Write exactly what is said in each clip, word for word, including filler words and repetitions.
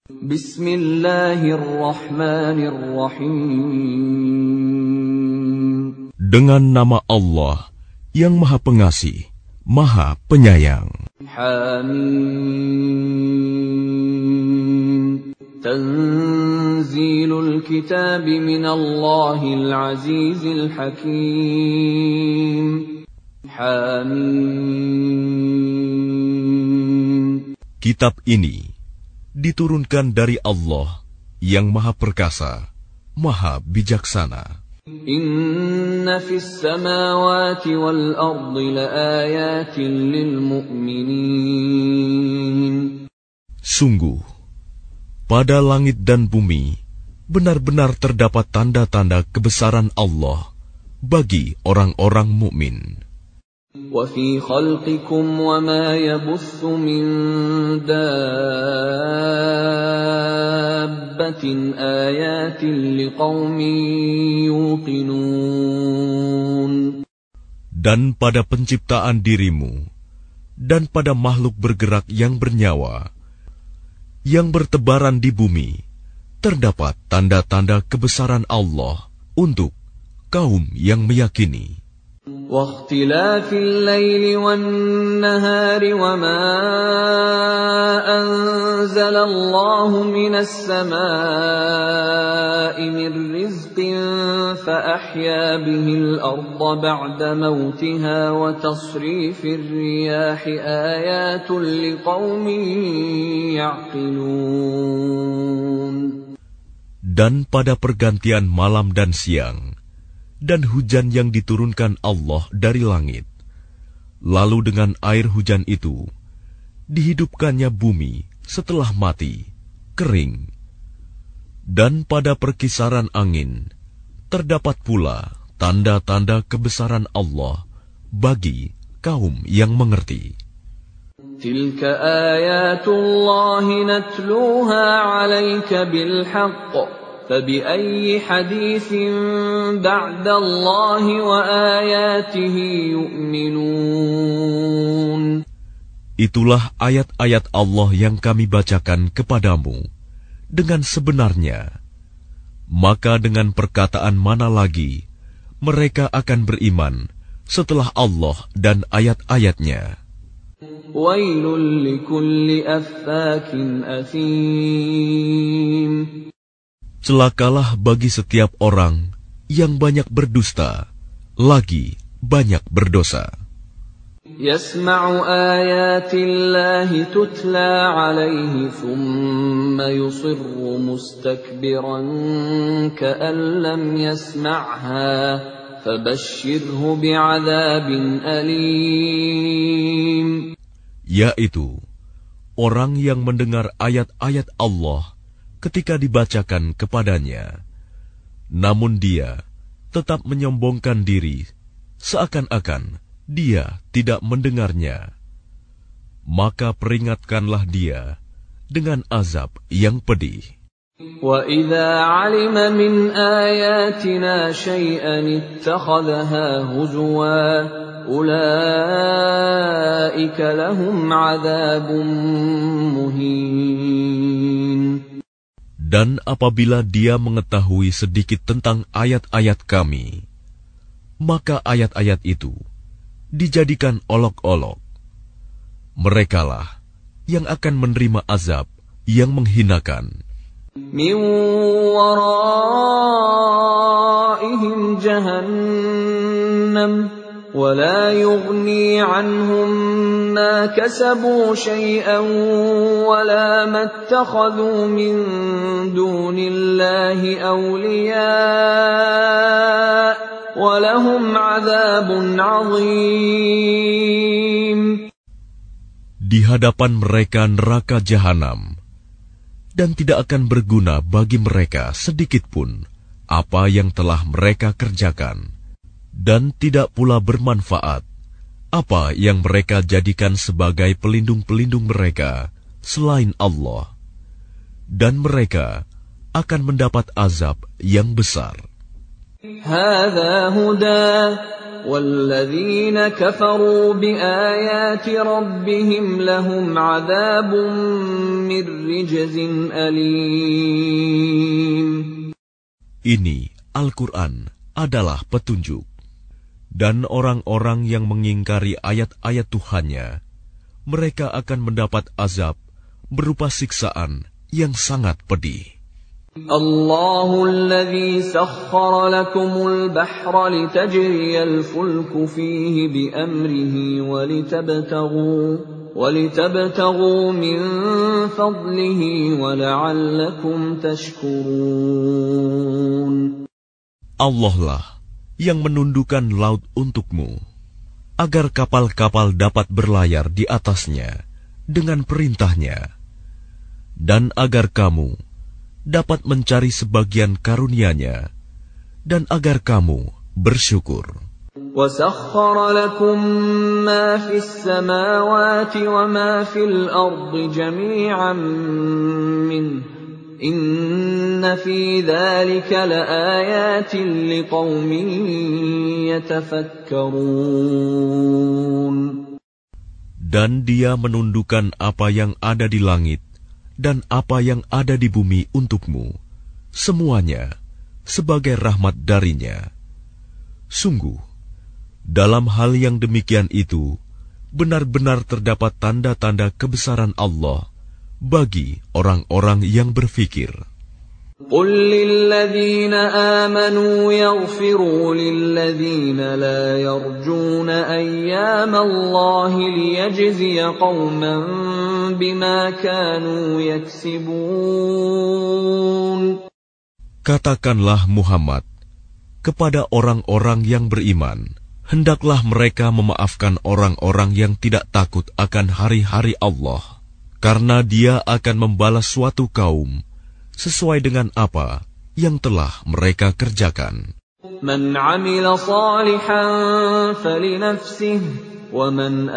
Bismillahirrahmanirrahim. Dengan nama Allah yang Maha Pengasih, Maha Penyayang. Hamim. Tanzilul kitab minallahil azizil hakim. Hamim. Kitab ini diturunkan dari Allah yang Maha Perkasa, Maha Bijaksana. Inna fis samawati wal ardi laayatin lil mu'minin. Sungguh, pada langit dan bumi benar-benar terdapat tanda-tanda kebesaran Allah bagi orang-orang mukmin. Wa fi khalqikum wa ma yabuthu min dabbatin ayatin liqaumin yuqinun. Dan pada penciptaan dirimu dan pada makhluk bergerak yang bernyawa yang bertebaran di bumi terdapat tanda-tanda kebesaran Allah untuk kaum yang meyakini. واختلاف الليل والنهار وما أنزل الله من السماء من رزق فأحيا به الأرض بعد موتها وتصريف الرياح آيات لقوم يعقلون. Dan pada pergantian malam dan siang dan hujan yang diturunkan Allah dari langit, lalu dengan air hujan itu dihidupkannya bumi setelah mati, kering. Dan pada perkisaran angin terdapat pula tanda-tanda kebesaran Allah bagi kaum yang mengerti. Tilka ayatullahi natluha 'alaika bil haqq. فَبِأَيِّ حَدِيثٍ بَعْدَ اللَّهِ وَآيَاتِهِ يُؤْمِنُونَ. Itulah ayat-ayat Allah yang kami bacakan kepadamu dengan sebenarnya. Maka dengan perkataan mana lagi mereka akan beriman setelah Allah dan ayat-ayatnya. Wailul likulli affakin athim. Celakalah bagi setiap orang yang banyak berdusta, lagi banyak berdosa. Yasma'u ayatillahi tutla 'alaihi thumma yusirru mustakbiran ka'an lam yasma'ha fabashshirhu bi'adzabin alim. Yaitu orang yang mendengar ayat-ayat Allah ketika dibacakan kepadanya, namun dia tetap menyombongkan diri, seakan-akan dia tidak mendengarnya. Maka peringatkanlah dia dengan azab yang pedih. وَإِذَا عَلِمَ مِنْ آيَاتِنَا شَيْئًا اتَّخَذَهَا هُزُوًا أُولَئِكَ لَهُمْ عَذَابٌ مُهِينٌ. Dan apabila dia mengetahui sedikit tentang ayat-ayat kami, maka ayat-ayat itu dijadikan olok-olok. Merekalah yang akan menerima azab yang menghinakan. Min waraihim jahannam ولا يغني عنهم ما كسبوا شيئا ولا ما اتخذوا من دون الله أولياء ولهم عذاب عظيم. Di hadapan mereka neraka jahanam, dan tidak akan berguna bagi mereka sedikitpun apa yang telah mereka kerjakan. Dan tidak pula bermanfaat apa yang mereka jadikan sebagai pelindung-pelindung mereka selain Allah. Dan mereka akan mendapat azab yang besar. Hadza huda walladzina kafaru biayati rabbihim lahum 'adzabun من رجز أليم. Ini Al-Quran adalah petunjuk. Dan orang-orang yang mengingkari ayat-ayat Tuhannya, mereka akan mendapat azab berupa siksaan yang sangat pedih. Allahul ladzi sakhkhara lakumul bahra litajriyal fulku fihi biamrihi walitabtaghu walitabtaghu min fadlihi wala'allakum tashkurun. Allah lah yang menundukkan laut untukmu, agar kapal-kapal dapat berlayar di atasnya dengan perintahnya, dan agar kamu dapat mencari sebagian karunia-Nya, dan agar kamu bersyukur. وَسَخَّرَ لَكُم مَّا فِي السَّمَاوَاتِ وَمَا فِي الْأَرْضِ جَمِيعًا مِّنْهُ إِنَّ فِي ذَلِكَ لَآيَاتٍ لِقَوْمٍ يَتَفَكَّرُونَ. Dan Dia menundukkan apa yang ada di langit dan apa yang ada di bumi untukmu, semuanya sebagai rahmat darinya. Sungguh, dalam hal yang demikian itu, benar-benar terdapat tanda-tanda kebesaran Allah bagi orang-orang yang berfikir. قُلْ لِلَّذِينَ آمَنُوا يَغْفِرُوا لِلَّذِينَ لَا يَرْجُونَ أَيَّامَ اللَّهِ لِيَجْزِيَ قَوْمًا بِمَا كَانُوا يَكْسِبُونَ. Katakanlah Muhammad kepada orang-orang yang beriman, hendaklah mereka memaafkan orang-orang yang tidak takut akan hari-hari Allah, karena Dia akan membalas suatu kaum sesuai dengan apa yang telah mereka kerjakan. Man 'amila shalihan falinafsihi wa man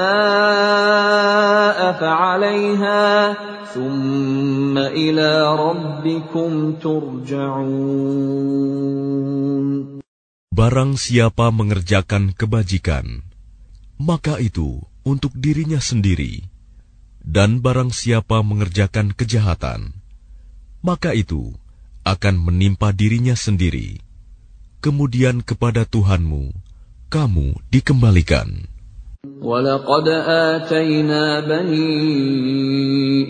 asaa'a fa'alayha thumma ila rabbikum turja'un. Barang siapa mengerjakan kebajikan, maka itu untuk dirinya sendiri, dan barang siapa mengerjakan kejahatan, maka itu akan menimpa dirinya sendiri. Kemudian kepada Tuhanmu kamu dikembalikan. وَلَقَدْ آتَيْنَا بَنِي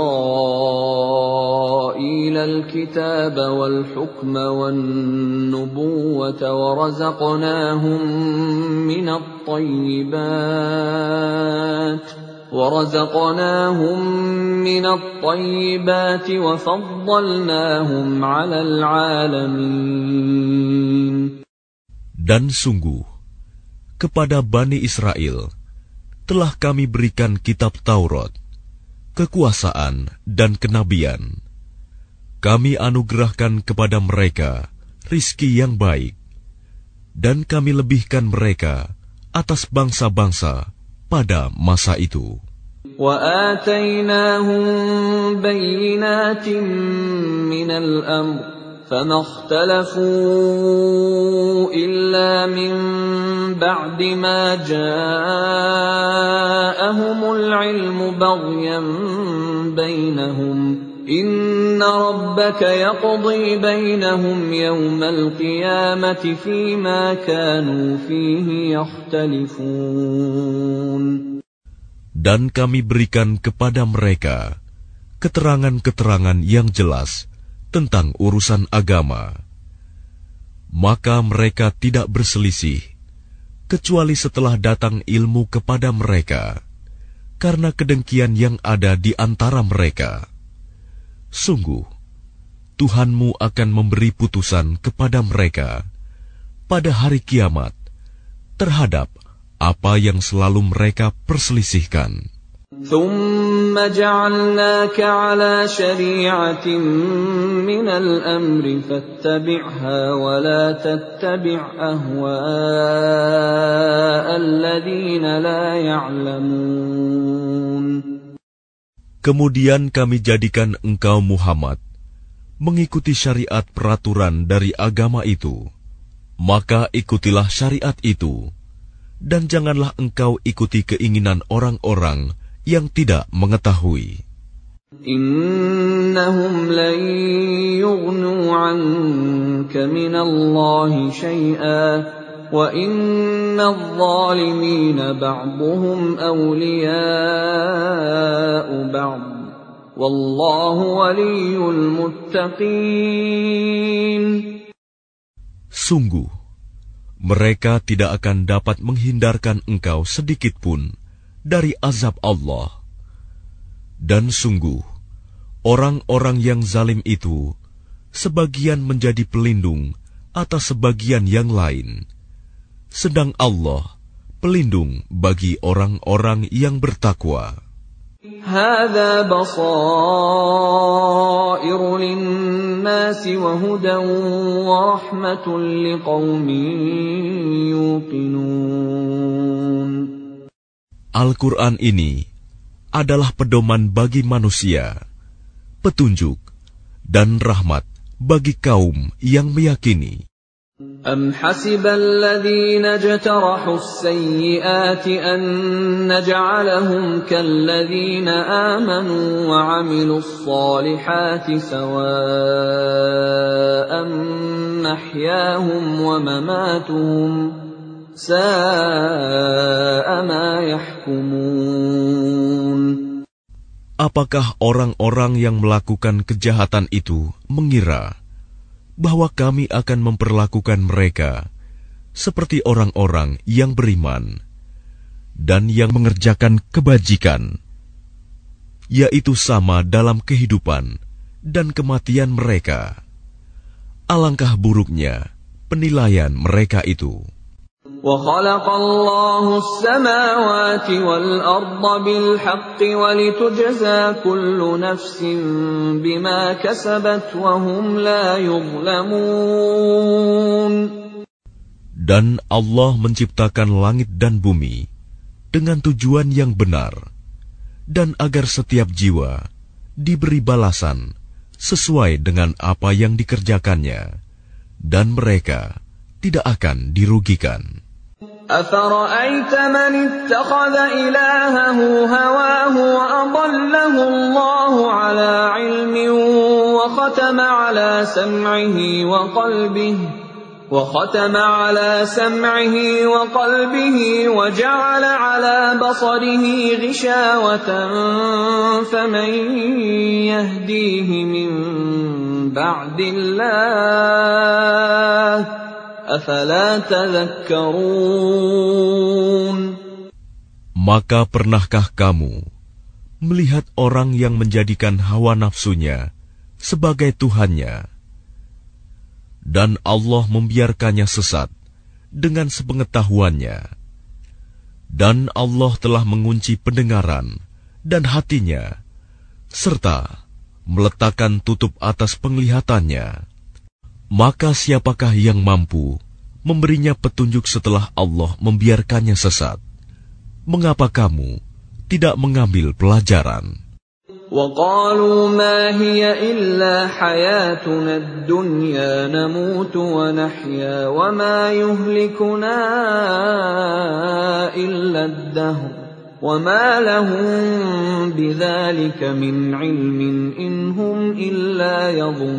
إِسْرَائِيلَ الْكِتَابَ وَالْحُكْمَ وَالنُّبُوَّةَ وَرَزَقْنَاهُم مِّنَ الطَّيِّبَاتِ وَرَزَقْنَاهُمْ مِنَ الطَّيِّبَاتِ وَفَضَّلْنَاهُمْ عَلَى الْعَالَمِينَ. Dan sungguh, kepada Bani Israel telah kami berikan kitab Taurat, kekuasaan dan kenabian. Kami anugerahkan kepada mereka rizki yang baik, dan kami lebihkan mereka atas bangsa-bangsa pada masa itu. وَآتَيْنَاهُمْ بَيِّنَاتٍ مِّنَ الْأَمْرِ فَمَا اخْتَلَفُوا إِلَّا مِن بَعْدِ مَا جَاءَهُمُ الْعِلْمُ بَغْيًا بَيْنَهُمْ إِنَّ رَبَّكَ يَقْضِي بَيْنَهُمْ يَوْمَ الْقِيَامَةِ فِيمَا كَانُوا فِيهِ يَخْتَلِفُونَ. Dan kami berikan kepada mereka keterangan-keterangan yang jelas tentang urusan agama. Maka mereka tidak berselisih, kecuali setelah datang ilmu kepada mereka, karena kedengkian yang ada di antara mereka. Sungguh, Tuhanmu akan memberi putusan kepada mereka pada hari kiamat terhadap apa yang selalu mereka perselisihkan. ثُمَّ جَعَلْنَاكَ عَلَى شَرِيعَةٍ مِّنَ الْأَمْرِ فَاتَّبِعْهَا وَلَا تَتَّبِعْ أَهْوَاءَ الَّذِينَ لَا يَعْلَمُونَ. Kemudian kami jadikan engkau Muhammad mengikuti syariat peraturan dari agama itu, maka ikutilah syariat itu, dan janganlah engkau ikuti keinginan orang-orang yang tidak mengetahui. Innahum lan yughnu 'anka minallahi syai'an wa innadh-dhalimina ba'dhuhum awliya'u ba'd wallahu waliyyul muttaqin. Sungguh, mereka tidak akan dapat menghindarkan engkau sedikit pun dari azab Allah. Dan sungguh, orang-orang yang zalim itu sebagian menjadi pelindung atas sebagian yang lain, sedang Allah pelindung bagi orang-orang yang bertakwa. Hadza basairu lin-nasi wa hudan wa rahmatun liqaumin yuqinun. Al-Quran ini adalah pedoman bagi manusia, petunjuk dan rahmat bagi kaum yang meyakini. Am hasibal ladzina jtarahu as-sayyi'ati an naj'alahum kalladzina amanu wa 'amilus salihati sawa'an mahyahum wa mamatuhum sa'a ma yahkumun. Apakah orang-orang yang melakukan kejahatan itu mengira bahwa kami akan memperlakukan mereka seperti orang-orang yang beriman dan yang mengerjakan kebajikan, yaitu sama dalam kehidupan dan kematian mereka? Alangkah buruknya penilaian mereka itu. وَخَلَقَ اللَّهُ السَّمَاوَاتِ وَالْأَرْضَ بِالْحَقِّ وَلِتُجْزَى كُلُّ نَفْسٍ بِمَا كَسَبَتْ وَهُمْ لَا يُظْلَمُونَ. Dan Allah menciptakan langit dan bumi dengan tujuan yang benar, dan agar setiap jiwa diberi balasan sesuai dengan apa yang dikerjakannya, dan mereka tidak akan dirugikan. أَفَرَأَيْتَ مَنِ اتَّخَذَ إِلَٰهَهُ هَوَاهُ وَأَضَلَّهُ اللَّهُ عَلَىٰ عِلْمٍ وَخَتَمَ عَلَىٰ سَمْعِهِ وَقَلْبِهِ وَخَتَمَ عَلَىٰ سَمْعِهِ وَقَلْبِهِ وَجَعَلَ عَلَىٰ بَصَرِهِ غِشَاوَةً فَمَن يَهْدِيهِ مِن بَعْدِ اللَّهِ أَفَلَا تَذَكَّرُونَ. Maka pernahkah kamu melihat orang yang menjadikan hawa nafsunya sebagai Tuhannya, dan Allah membiarkannya sesat dengan sepengetahuannya, dan Allah telah mengunci pendengaran dan hatinya, serta meletakkan tutup atas penglihatannya? Maka siapakah yang mampu memberinya petunjuk setelah Allah membiarkannya sesat? Mengapa kamu tidak mengambil pelajaran? وَقَالُوا مَا هِيَ إِلَّا حَيَاتُنَا الدُّنْيَا نَمُوتُ وَنَحْيَا وَمَا يُهْلِكُنَا إِلَّا الدَّهْرُ وَمَا لَهُم بِذَلِكَ مِنْ عِلْمٍ إِنْ هُمْ إِلَّا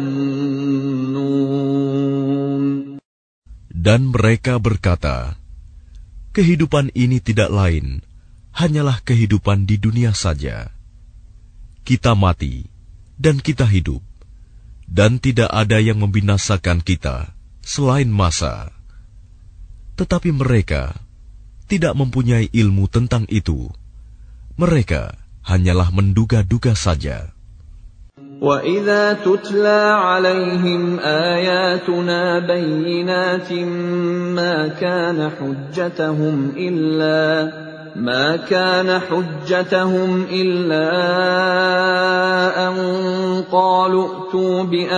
يَظُنُّونَ. Dan mereka berkata, kehidupan ini tidak lain, hanyalah kehidupan di dunia saja. Kita mati, dan kita hidup, dan tidak ada yang membinasakan kita selain masa. Tetapi mereka tidak mempunyai ilmu tentang itu. Mereka hanyalah menduga-duga saja. وَإِذَا تُتْلَى عَلَيْهِمْ آيَاتُنَا بَيِّنَاتٍ مَا كَانَ حُجَّتَهُمْ إِلَّا مَا كَانَ حُجَّتَهُمْ إِلَّا أَن قَالُوا ائْتُوا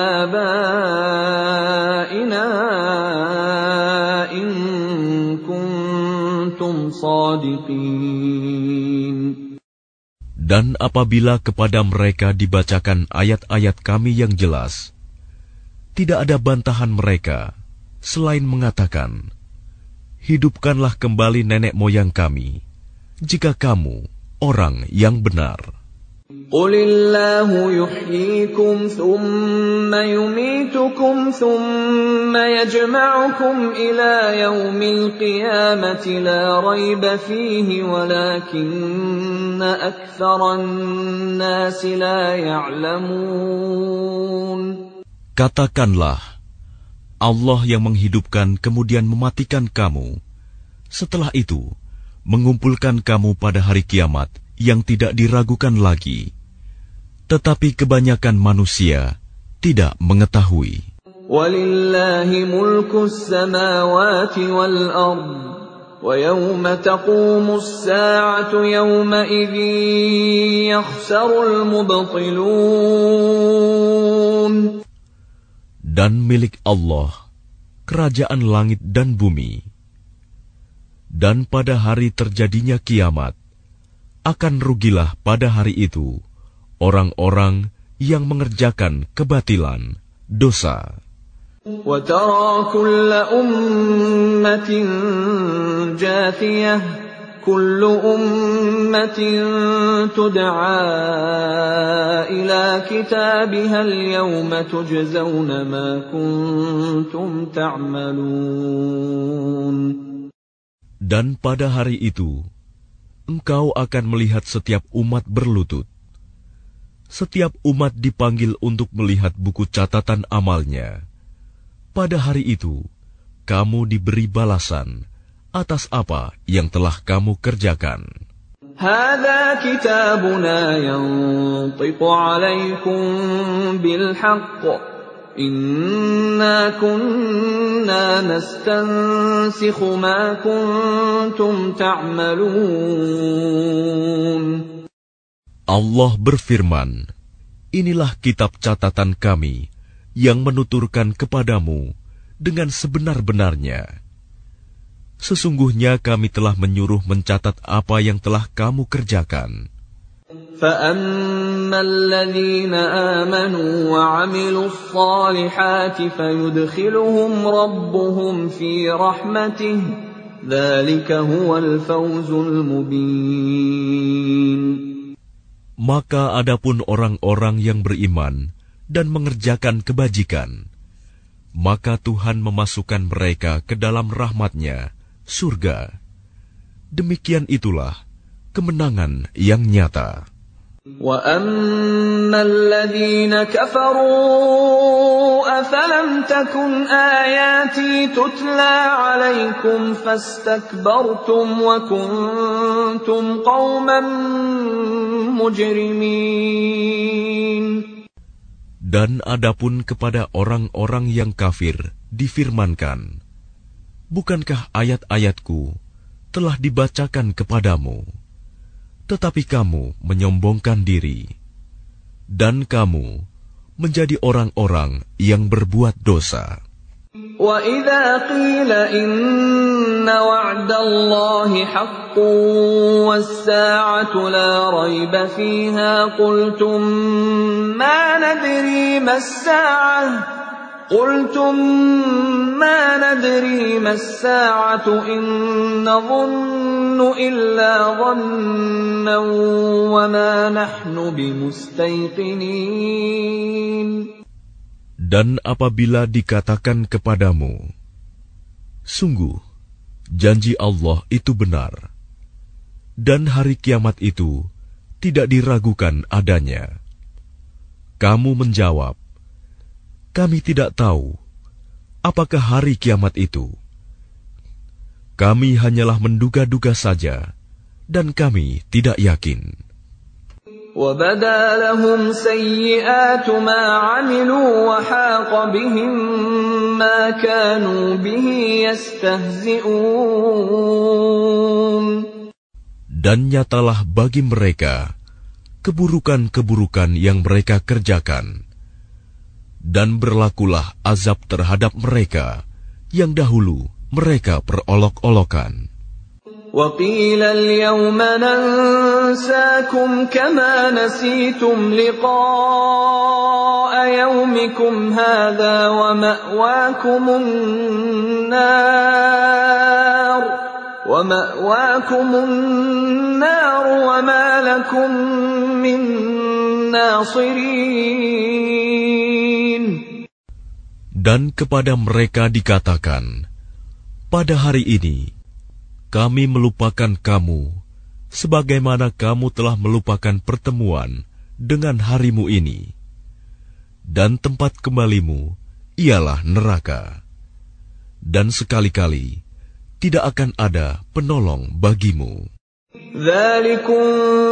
بِآبَائِنَا إِن كُنتُمْ صَادِقِينَ. Dan apabila kepada mereka dibacakan ayat-ayat kami yang jelas, tidak ada bantahan mereka selain mengatakan, hidupkanlah kembali nenek moyang kami, jika kamu orang yang benar. قل الله يحييكم ثم يميتكم ثم يجمعكم إلى يوم القيامة لا ريب فيه ولكن أكثر الناس لا يعلمون. Katakanlah, Allah yang menghidupkan kemudian mematikan kamu, setelah itu mengumpulkan kamu pada hari kiamat yang tidak diragukan lagi. Tetapi kebanyakan manusia tidak mengetahui. Walillahi mulkus samawati wal ard wa yawma taqumus sa'atu yawma idzin yakhsarul mubtilun. Dan milik Allah kerajaan langit dan bumi. Dan pada hari terjadinya kiamat akan rugilah pada hari itu orang-orang yang mengerjakan kebatilan, dosa. وَتَرَى كُلَّ أُمَّةٍ جَاثِيَةٍ كُلُّ أُمَّةٍ تُدْعَى إِلَى كِتَابِهَا الْيَوْمَ تُجْزَوْنَ مَا كُنتُمْ تَعْمَلُونَ. Dan pada hari itu, engkau akan melihat setiap umat berlutut. Setiap umat dipanggil untuk melihat buku catatan amalnya. Pada hari itu, kamu diberi balasan atas apa yang telah kamu kerjakan. هذا كتابنا ينطق عليكم بالحق إنا كنا نستنسخ ما كنتم تعملون. Allah berfirman, inilah kitab catatan kami yang menuturkan kepadamu dengan sebenar-benarnya. Sesungguhnya kami telah menyuruh mencatat apa yang telah kamu kerjakan. فَأَمَّا الَّذِينَ آمَنُوا وَعَمِلُوا الصَّالِحَاتِ فَيُدْخِلُهُمْ رَبُّهُمْ فِي رَحْمَتِهِ ذَلِكَ هُوَ الْفَوْزُ الْمُبِينُ. Maka adapun orang-orang yang beriman dan mengerjakan kebajikan, maka Tuhan memasukkan mereka ke dalam rahmat-Nya, surga. Demikian itulah kemenangan yang nyata. وَأَمَّا الَّذِينَ كَفَرُوا أَفَلَمْ تَكُنْ آيَاتِي تُتْلَى عَلَيْكُمْ فَاسْتَكْبَرْتُمْ وَكُنْتُمْ قَوْمًا مُجْرِمِينَ. Dan adapun kepada orang-orang yang kafir difirmankan, bukankah ayat-ayatku telah dibacakan kepadamu, tetapi kamu menyombongkan diri, dan kamu menjadi orang-orang yang berbuat dosa. وَإِذَا قِيلَ إِنَّ وَعْدَ اللَّهِ حَقٌّ وَالسَّاعَةُ لَا رَيْبَ فِيهَا قُلْتُمْ مَا نَدْرِي مَا السَّاعَةُ قُلْتُمْ مَا نَدْرِي مَا السَّاعَةُ إِن نَّظُنُّ إِلَّا ظَنًّا وَمَا نَحْنُ بِمُسْتَيْقِنِينَ. Dan apabila dikatakan kepadamu, sungguh, janji Allah itu benar, dan hari kiamat itu tidak diragukan adanya. Kamu menjawab, kami tidak tahu apakah hari kiamat itu. Kami hanyalah menduga-duga saja, dan kami tidak yakin. وَبَدَا لَهُمْ سَيِّئَاتُ مَا عَمِلُوا وَحَاقَ بِهِم مَّا كَانُوا بِهِ يَسْتَهْزِئُونَ. Dan nyatalah bagi mereka keburukan-keburukan yang mereka kerjakan, dan berlakulah azab terhadap mereka yang dahulu mereka perolok-olokan. وَقِيلَ الْيَوْمَ نَنسَاكُمْ كَمَا نَسِيتُمْ لِقَاءَ يَوْمِكُمْ هَذَا وَمَأْوَاكُمُ النَّارُ وَمَأْوَاكُمُ النَّارُ وَمَا لَكُمْ مِنْ نَاصِرِينَ. Dan kepada mereka dikatakan, pada hari ini kami melupakan kamu sebagaimana kamu telah melupakan pertemuan dengan harimu ini, dan tempat kembalimu ialah neraka, dan sekali-kali tidak akan ada penolong bagimu. ذَلِكُمْ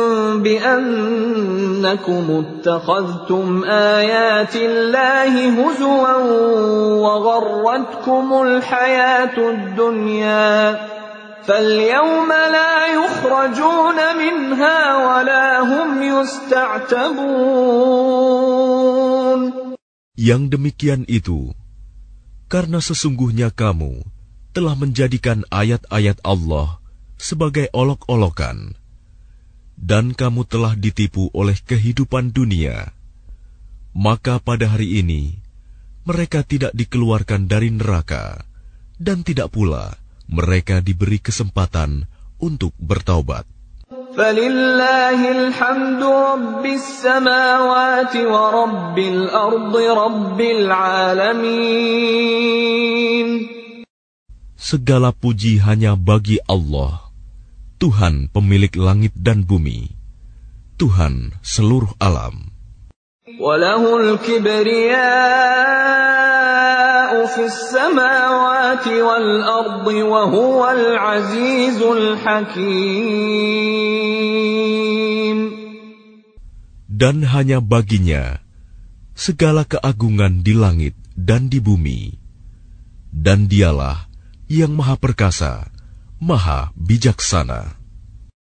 بِأَنَّكُمُ اتَّخَذْتُمْ آيَاتِ اللَّهِ هُزُوًا وَغَرَّتْكُمُ الْحَيَاةُ الدُّنْيَا فَالْيَوْمَ لَا يُخْرَجُونَ مِنْهَا وَلَا هُمْ يُسْتَعْتَبُونَ. Yang demikian itu karena sesungguhnya kamu telah menjadikan ayat-ayat Allah sebagai olok-olokan, dan kamu telah ditipu oleh kehidupan dunia. Maka pada hari ini mereka tidak dikeluarkan dari neraka, dan tidak pula mereka diberi kesempatan untuk bertaubat. فَلِلَّهِ الْحَمْدُ رَبِّ السَّمَاوَاتِ وَرَبِّ الْأَرْضِ رَبِّ الْعَالَمِينَ. Segala puji hanya bagi Allah, Tuhan pemilik langit dan bumi, Tuhan seluruh alam. وَلَهُ الْكِبْرِيَاءُ فِي السَّمَاوَاتِ وَالْأَرْضِ وَهُوَ الْعَزِيزُ الْحَكِيمُ. Dan hanya baginya segala keagungan di langit dan di bumi, dan dialah yang maha perkasa, maha bijaksana.